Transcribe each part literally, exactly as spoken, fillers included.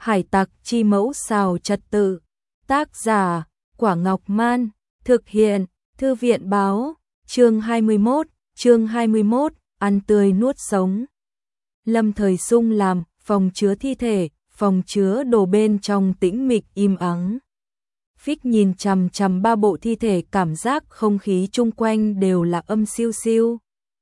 Hải tặc chi mẫu xào trật tự. Tác giả, Quả Ngọc Man. Thực hiện, Thư viện báo. Chương hai mươi mốt, chương hai mươi mốt, ăn tươi nuốt sống. Lâm Thời Sung làm, phòng chứa thi thể, phòng chứa đồ bên trong tĩnh mịch im ắng. Phích nhìn chằm chằm ba bộ thi thể, cảm giác không khí chung quanh đều là âm siêu siêu.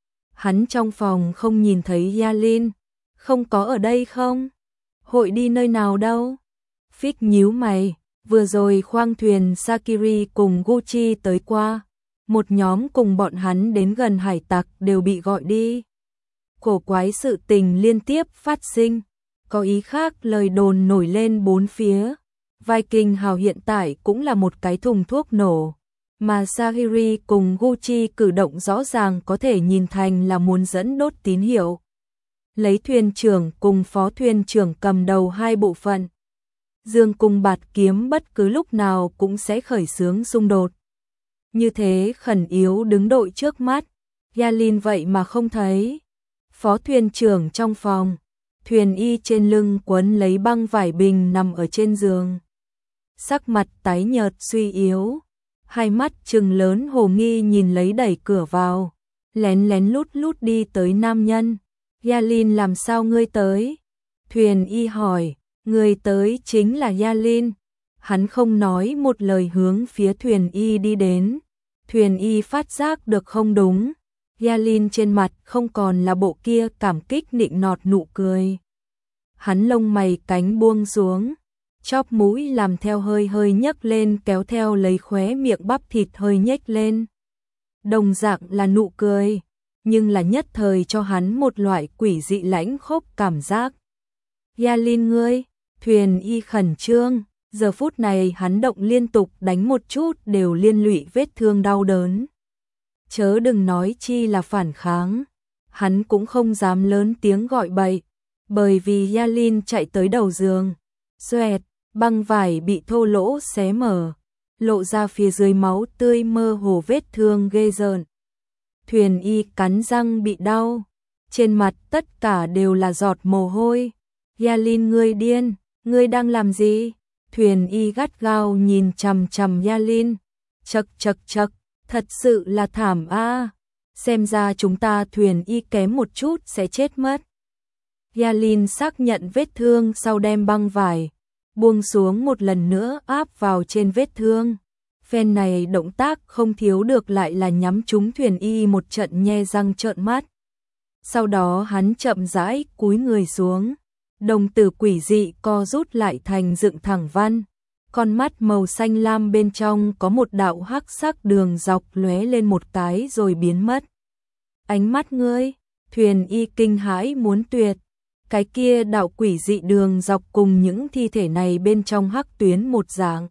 Hắn trong phòng không nhìn thấy Yalin, không có ở đây không? Hội đi nơi nào đâu? Phích nhíu mày, vừa rồi khoang thuyền Sakiri cùng Gucci tới qua, một nhóm cùng bọn hắn đến gần hải tặc đều bị gọi đi. Cổ quái sự tình liên tiếp phát sinh, có ý khác lời đồn nổi lên bốn phía. Viking Hào hiện tại cũng là một cái thùng thuốc nổ, mà Sakiri cùng Gucci cử động rõ ràng có thể nhìn thành là muốn dẫn đốt tín hiệu. Lấy thuyền trưởng cùng phó thuyền trưởng cầm đầu hai bộ phận. Dương cung bạt kiếm bất cứ lúc nào cũng sẽ khởi xướng xung đột. Như thế khẩn yếu đứng đội trước mắt, Yalin vậy mà không thấy. Phó thuyền trưởng trong phòng, thuyền y trên lưng quấn lấy băng vải bình nằm ở trên giường. Sắc mặt tái nhợt suy yếu, hai mắt trừng lớn hồ nghi nhìn lấy đẩy cửa vào, lén lén lút lút đi tới nam nhân. Yalin, làm sao ngươi tới? Thuyền y hỏi. Người tới chính là Yalin. Hắn không nói một lời hướng phía thuyền y đi đến. Thuyền y phát giác được không đúng. Yalin trên mặt không còn là bộ kia cảm kích nịnh nọt nụ cười. Hắn lông mày cánh buông xuống, chóp mũi làm theo hơi hơi nhấc lên, kéo theo lấy khóe miệng bắp thịt hơi nhếch lên. Đồng dạng là nụ cười, nhưng là nhất thời cho hắn một loại quỷ dị lãnh khốc cảm giác. Yalin ngươi, thuyền y khẩn trương, giờ phút này hắn động liên tục đánh một chút đều liên lụy vết thương đau đớn. Chớ đừng nói chi là phản kháng, hắn cũng không dám lớn tiếng gọi bậy, bởi vì Yalin chạy tới đầu giường, xoẹt, băng vải bị thô lỗ xé mở, lộ ra phía dưới máu tươi mơ hồ, vết thương ghê rợn. Thuyền y cắn răng bị đau, trên mặt tất cả đều là giọt mồ hôi. Yalin ngươi điên, ngươi đang làm gì? Thuyền y gắt gao nhìn chằm chằm Yalin, chậc chậc chậc, thật sự là thảm a. Xem ra chúng ta thuyền y kém một chút sẽ chết mất. Yalin xác nhận vết thương sau đem băng vải buông xuống một lần nữa áp vào trên vết thương. Phen này động tác không thiếu được lại là nhắm trúng thuyền y một trận nhe răng trợn mắt. Sau đó hắn chậm rãi cúi người xuống, đồng tử quỷ dị co rút lại thành dựng thẳng văn, con mắt màu xanh lam bên trong có một đạo hắc sắc đường dọc lóe lên một cái rồi biến mất. Ánh mắt ngươi, thuyền y kinh hãi muốn tuyệt, cái kia đạo quỷ dị đường dọc cùng những thi thể này bên trong hắc tuyến một dạng.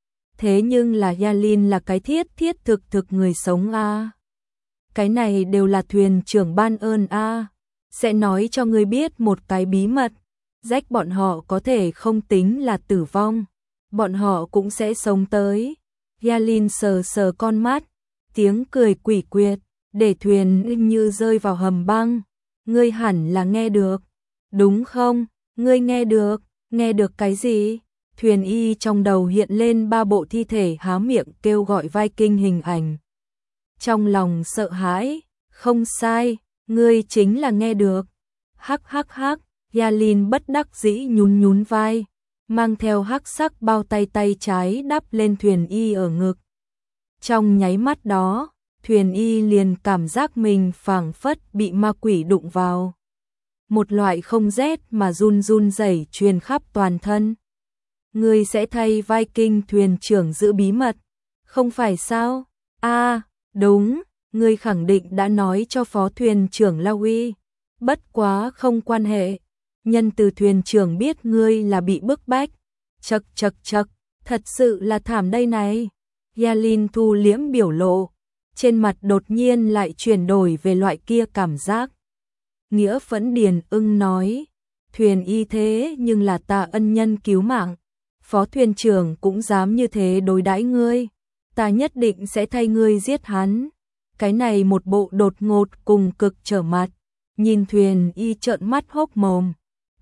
Thế nhưng là Yalin là cái thiết thiết thực thực người sống a. Cái này đều là thuyền trưởng ban ơn a. Sẽ nói cho ngươi biết một cái bí mật, rách bọn họ có thể không tính là tử vong, bọn họ cũng sẽ sống tới. Yalin sờ sờ con mắt, tiếng cười quỷ quyệt, để thuyền như rơi vào hầm băng. Ngươi hẳn là nghe được, đúng không? Ngươi nghe được, nghe được cái gì? Thuyền y trong đầu hiện lên ba bộ thi thể há miệng kêu gọi Viking hình ảnh. Trong lòng sợ hãi, không sai, ngươi chính là nghe được. Hắc hắc hắc, Yalin bất đắc dĩ nhún nhún vai, mang theo hắc sắc bao tay tay trái đắp lên thuyền y ở ngực. Trong nháy mắt đó, thuyền y liền cảm giác mình phảng phất bị ma quỷ đụng vào. Một loại không rét mà run run rẩy truyền khắp toàn thân. Ngươi sẽ thay Viking thuyền trưởng giữ bí mật, không phải sao? A, à, đúng, ngươi khẳng định đã nói cho phó thuyền trưởng Lawi. Bất quá không quan hệ, nhân từ thuyền trưởng biết ngươi là bị bức bách. Chậc chậc chậc, thật sự là thảm đây này. Yalin thu liễm biểu lộ, trên mặt đột nhiên lại chuyển đổi về loại kia cảm giác. Nghĩa phẫn điền ưng nói, thuyền y thế nhưng là ta ân nhân cứu mạng, phó thuyền trưởng cũng dám như thế đối đãi ngươi, ta nhất định sẽ thay ngươi giết hắn. Cái này một bộ đột ngột cùng cực trở mặt, nhìn thuyền y trợn mắt hốc mồm,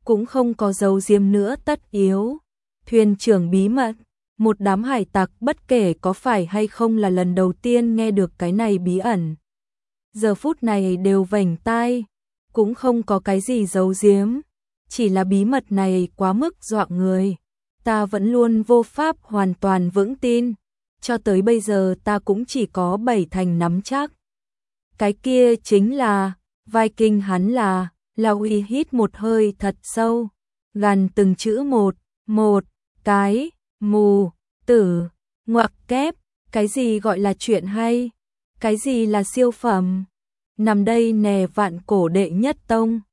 cũng không có dấu diếm nữa tất yếu. Thuyền trưởng bí mật, một đám hải tặc bất kể có phải hay không là lần đầu tiên nghe được cái này bí ẩn. Giờ phút này đều vểnh tai, cũng không có cái gì giấu giếm, chỉ là bí mật này quá mức dọa người. Ta vẫn luôn vô pháp hoàn toàn vững tin, cho tới bây giờ ta cũng chỉ có bảy thành nắm chắc. Cái kia chính là, Viking hắn là, Laui hít một hơi thật sâu, gằn từng chữ một, một, cái, mù, tử, ngoặc kép, cái gì gọi là chuyện hay, cái gì là siêu phẩm, nằm đây nè vạn cổ đệ nhất tông.